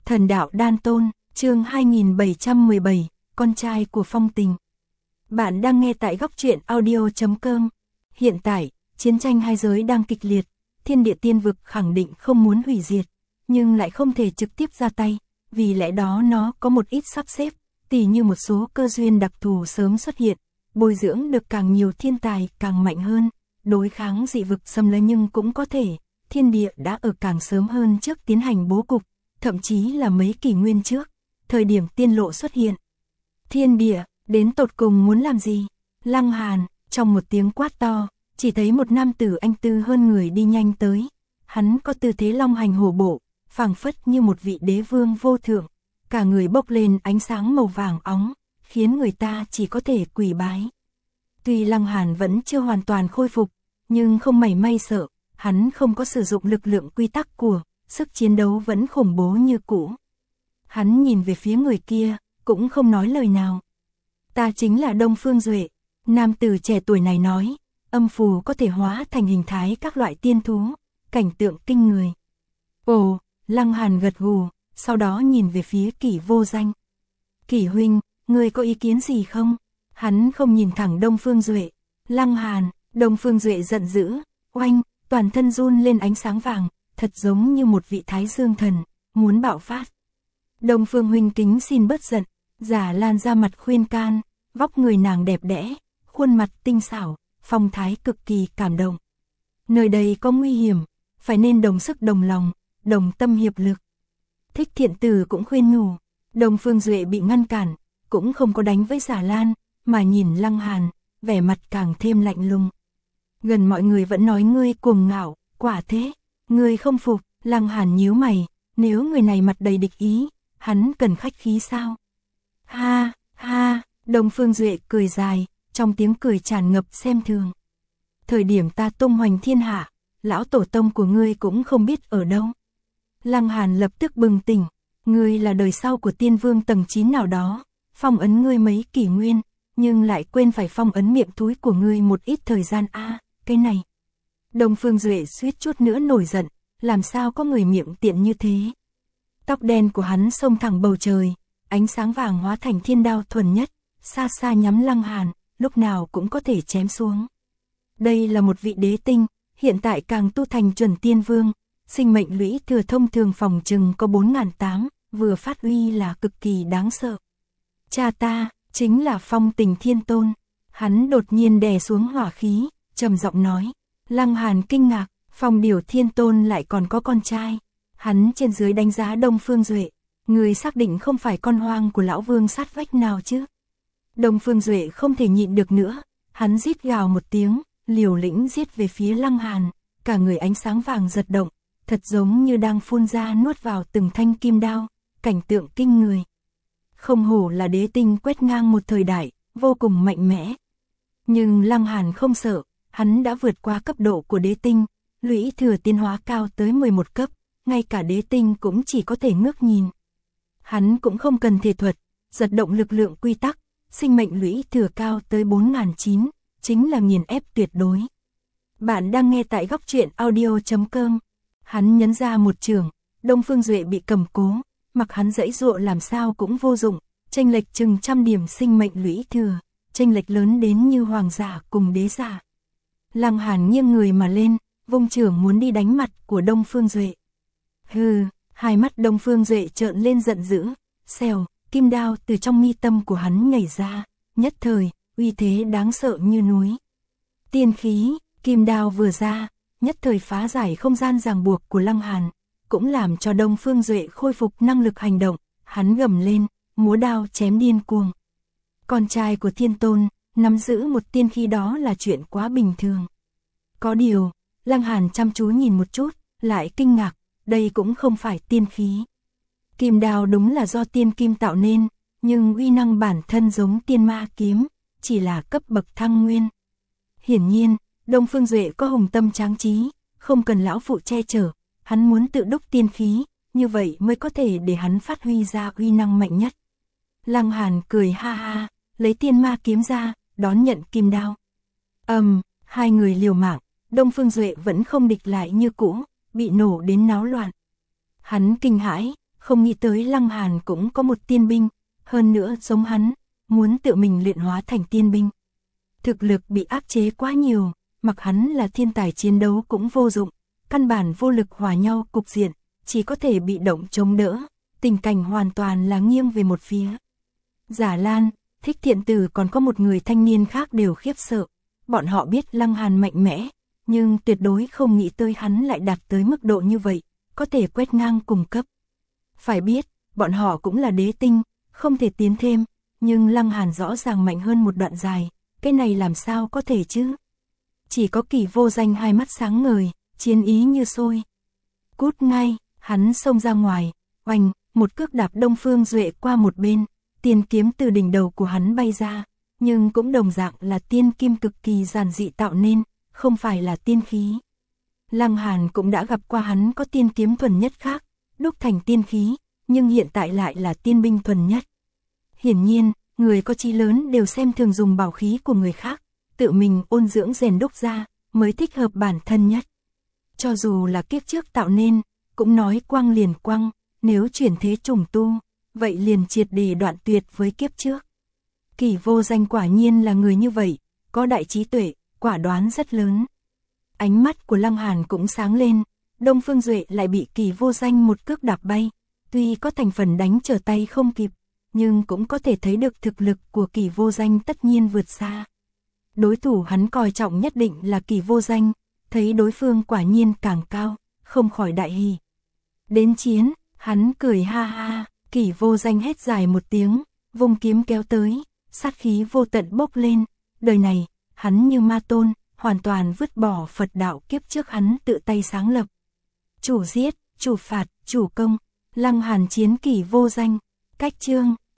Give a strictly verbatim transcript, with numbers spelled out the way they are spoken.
Thần đạo đan tôn, chương hai nghìn bảy trăm mười bảy, con trai của Phong Tình. Bạn đang nghe tại góc truyện audio chấm com. Hiện tại, chiến tranh hai giới đang kịch liệt, thiên địa tiên vực khẳng định không muốn hủy diệt, nhưng lại không thể trực tiếp ra tay, vì lẽ đó nó có một ít sắp xếp, tỉ như một số cơ duyên đặc thù sớm xuất hiện, bồi dưỡng được càng nhiều thiên tài càng mạnh hơn, đối kháng dị vực xâm lấn, nhưng cũng có thể, thiên địa đã ở càng sớm hơn trước tiến hành bố cục, thậm chí là mấy kỷ nguyên trước, thời điểm tiên lộ xuất hiện. Thiên địa, đến tột cùng muốn làm gì? Lăng Hàn, trong một tiếng quát to, chỉ thấy một nam tử anh tư hơn người đi nhanh tới. Hắn có tư thế long hành hổ bộ, phảng phất như một vị đế vương vô thượng, cả người bốc lên ánh sáng màu vàng óng, khiến người ta chỉ có thể quỳ bái. Tuy Lăng Hàn vẫn chưa hoàn toàn khôi phục, nhưng không mảy may sợ, hắn không có sử dụng lực lượng quy tắc của, sức chiến đấu vẫn khủng bố như cũ. Hắn nhìn về phía người kia, cũng không nói lời nào. Ta chính là Đông Phương Duệ, nam tử trẻ tuổi này nói, âm phù có thể hóa thành hình thái các loại tiên thú, cảnh tượng kinh người. Ồ, Lăng Hàn gật gù, sau đó nhìn về phía Kỷ Vô Danh. Kỷ huynh, ngươi có ý kiến gì không? Hắn không nhìn thẳng Đông Phương Duệ. Lăng Hàn, Đông Phương Duệ giận dữ, oanh, toàn thân run lên ánh sáng vàng, thật giống như một vị thái dương thần, muốn bạo phát. Đông Phương huynh kính xin bớt giận, Giả Lan ra mặt khuyên can, vóc người nàng đẹp đẽ, khuôn mặt tinh xảo, phong thái cực kỳ cảm động. Nơi đây có nguy hiểm, phải nên đồng sức đồng lòng, đồng tâm hiệp lực. Thích Thiện Tử cũng khuyên nhủ, Đông Phương Duệ bị ngăn cản, cũng không có đánh với Giả Lan, mà nhìn Lăng Hàn, vẻ mặt càng thêm lạnh lùng. Gần mọi người vẫn nói ngươi cuồng ngạo, quả thế, ngươi không phục. Lăng Hàn nhíu mày, nếu người này mặt đầy địch ý, hắn cần khách khí sao? Ha, ha, Đông Phương Duệ cười dài, trong tiếng cười tràn ngập xem thường. Thời điểm ta tung hoành thiên hạ, lão tổ tông của ngươi cũng không biết ở đâu. Lăng Hàn lập tức bừng tỉnh, ngươi là đời sau của tiên vương tầng chín nào đó, phong ấn ngươi mấy kỷ nguyên, nhưng lại quên phải phong ấn miệng thúi của ngươi một ít thời gian a, à, cái này. Đông Phương Duệ suýt chút nữa nổi giận, làm sao có người miệng tiện như thế. Tóc đen của hắn xông thẳng bầu trời, ánh sáng vàng hóa thành thiên đao thuần nhất, xa xa nhắm Lăng Hàn, lúc nào cũng có thể chém xuống. Đây là một vị đế tinh, hiện tại càng tu thành chuẩn tiên vương, sinh mệnh lũy thừa thông thường phòng chừng có bốn nghìn tám, vừa phát huy là cực kỳ đáng sợ. Cha ta, chính là Phong Tình Thiên Tôn. Hắn đột nhiên đè xuống hỏa khí, trầm giọng nói. Lăng Hàn kinh ngạc, Phong Điểu Thiên Tôn lại còn có con trai. Hắn trên dưới đánh giá Đông Phương Duệ, người xác định không phải con hoang của lão vương sát vách nào chứ. Đông Phương Duệ không thể nhịn được nữa, hắn rít gào một tiếng, liều lĩnh giết về phía Lăng Hàn, cả người ánh sáng vàng giật động, thật giống như đang phun ra nuốt vào từng thanh kim đao, cảnh tượng kinh người. Không hổ là đế tinh quét ngang một thời đại, vô cùng mạnh mẽ. Nhưng Lăng Hàn không sợ, hắn đã vượt qua cấp độ của đế tinh, lũy thừa tiến hóa cao tới mười một cấp, ngay cả đế tinh cũng chỉ có thể ngước nhìn. Hắn cũng không cần thể thuật, giật động lực lượng quy tắc, sinh mệnh lũy thừa cao tới bốn nghìn chín, chính là nghiền ép tuyệt đối. Bạn đang nghe tại góc truyện audio chấm com. Hắn nhấn ra một trường, Đông Phương Duệ bị cầm cố, mặc hắn dãy dụa làm sao cũng vô dụng, chênh lệch chừng trăm điểm sinh mệnh lũy thừa, chênh lệch lớn đến như hoàng giả cùng đế giả. Lăng Hàn nghiêng người mà lên, vung trưởng muốn đi đánh mặt của Đông Phương Duệ. Hừ, hai mắt Đông Phương Duệ trợn lên giận dữ, xèo, kim đao từ trong mi tâm của hắn nhảy ra, nhất thời, uy thế đáng sợ như núi. Tiên khí, kim đao vừa ra, nhất thời phá giải không gian ràng buộc của Lăng Hàn, cũng làm cho Đông Phương Duệ khôi phục năng lực hành động, hắn gầm lên, múa đao chém điên cuồng. Con trai của Thiên Tôn, nắm giữ một tiên khí đó là chuyện quá bình thường. Có điều, Lăng Hàn chăm chú nhìn một chút, lại kinh ngạc, đây cũng không phải tiên khí. Kim đao đúng là do tiên kim tạo nên, nhưng uy năng bản thân giống tiên ma kiếm, chỉ là cấp bậc thăng nguyên. Hiển nhiên, Đông Phương Duệ có hùng tâm tráng trí, không cần lão phụ che chở, hắn muốn tự đúc tiên khí, như vậy mới có thể để hắn phát huy ra uy năng mạnh nhất. Lăng Hàn cười ha ha, lấy tiên ma kiếm ra, đón nhận kim đao. Ầm, um, hai người liều mạng, Đông Phương Duệ vẫn không địch lại như cũ, bị nổ đến náo loạn. Hắn kinh hãi, không nghĩ tới Lăng Hàn cũng có một tiên binh, hơn nữa giống hắn, muốn tự mình luyện hóa thành tiên binh. Thực lực bị áp chế quá nhiều, mặc hắn là thiên tài chiến đấu cũng vô dụng, căn bản vô lực hòa nhau cục diện, chỉ có thể bị động chống đỡ, tình cảnh hoàn toàn là nghiêng về một phía. Giả Lan, Thích Thiện Tử còn có một người thanh niên khác đều khiếp sợ, bọn họ biết Lăng Hàn mạnh mẽ, nhưng tuyệt đối không nghĩ tới hắn lại đạt tới mức độ như vậy, có thể quét ngang cùng cấp. Phải biết, bọn họ cũng là đế tinh, không thể tiến thêm, nhưng Lăng Hàn rõ ràng mạnh hơn một đoạn dài, cái này làm sao có thể chứ? Chỉ có Kỳ Vô Danh hai mắt sáng ngời, chiến ý như sôi. Cút ngay, hắn xông ra ngoài, oanh, một cước đạp Đông Phương Duệ qua một bên, tiên kiếm từ đỉnh đầu của hắn bay ra, nhưng cũng đồng dạng là tiên kim cực kỳ giản dị tạo nên, không phải là tiên khí. Lăng Hàn cũng đã gặp qua hắn có tiên kiếm thuần nhất khác, đúc thành tiên khí, nhưng hiện tại lại là tiên binh thuần nhất. Hiển nhiên, người có chí lớn đều xem thường dùng bảo khí của người khác, tự mình ôn dưỡng rèn đúc ra, mới thích hợp bản thân nhất. Cho dù là kiếp trước tạo nên, cũng nói quang liền quang, nếu chuyển thế trùng tu, vậy liền triệt để đoạn tuyệt với kiếp trước. Kỳ Vô Danh quả nhiên là người như vậy, có đại trí tuệ, quả đoán rất lớn. Ánh mắt của Lăng Hàn cũng sáng lên, Đông Phương Duệ lại bị Kỳ Vô Danh một cước đạp bay, tuy có thành phần đánh trở tay không kịp, nhưng cũng có thể thấy được thực lực của Kỳ Vô Danh tất nhiên vượt xa. Đối thủ hắn coi trọng nhất định là Kỳ Vô Danh, thấy đối phương quả nhiên càng cao, không khỏi đại hỉ. Đến chiến, hắn cười ha ha, Kỳ Vô Danh hét dài một tiếng, vung kiếm kéo tới, sát khí vô tận bốc lên, đời này, hắn như ma tôn, hoàn toàn vứt bỏ Phật đạo kiếp trước hắn tự tay sáng lập. Chủ giết, chủ phạt, chủ công, Lăng Hàn chiến Kỳ Vô Danh, cách chương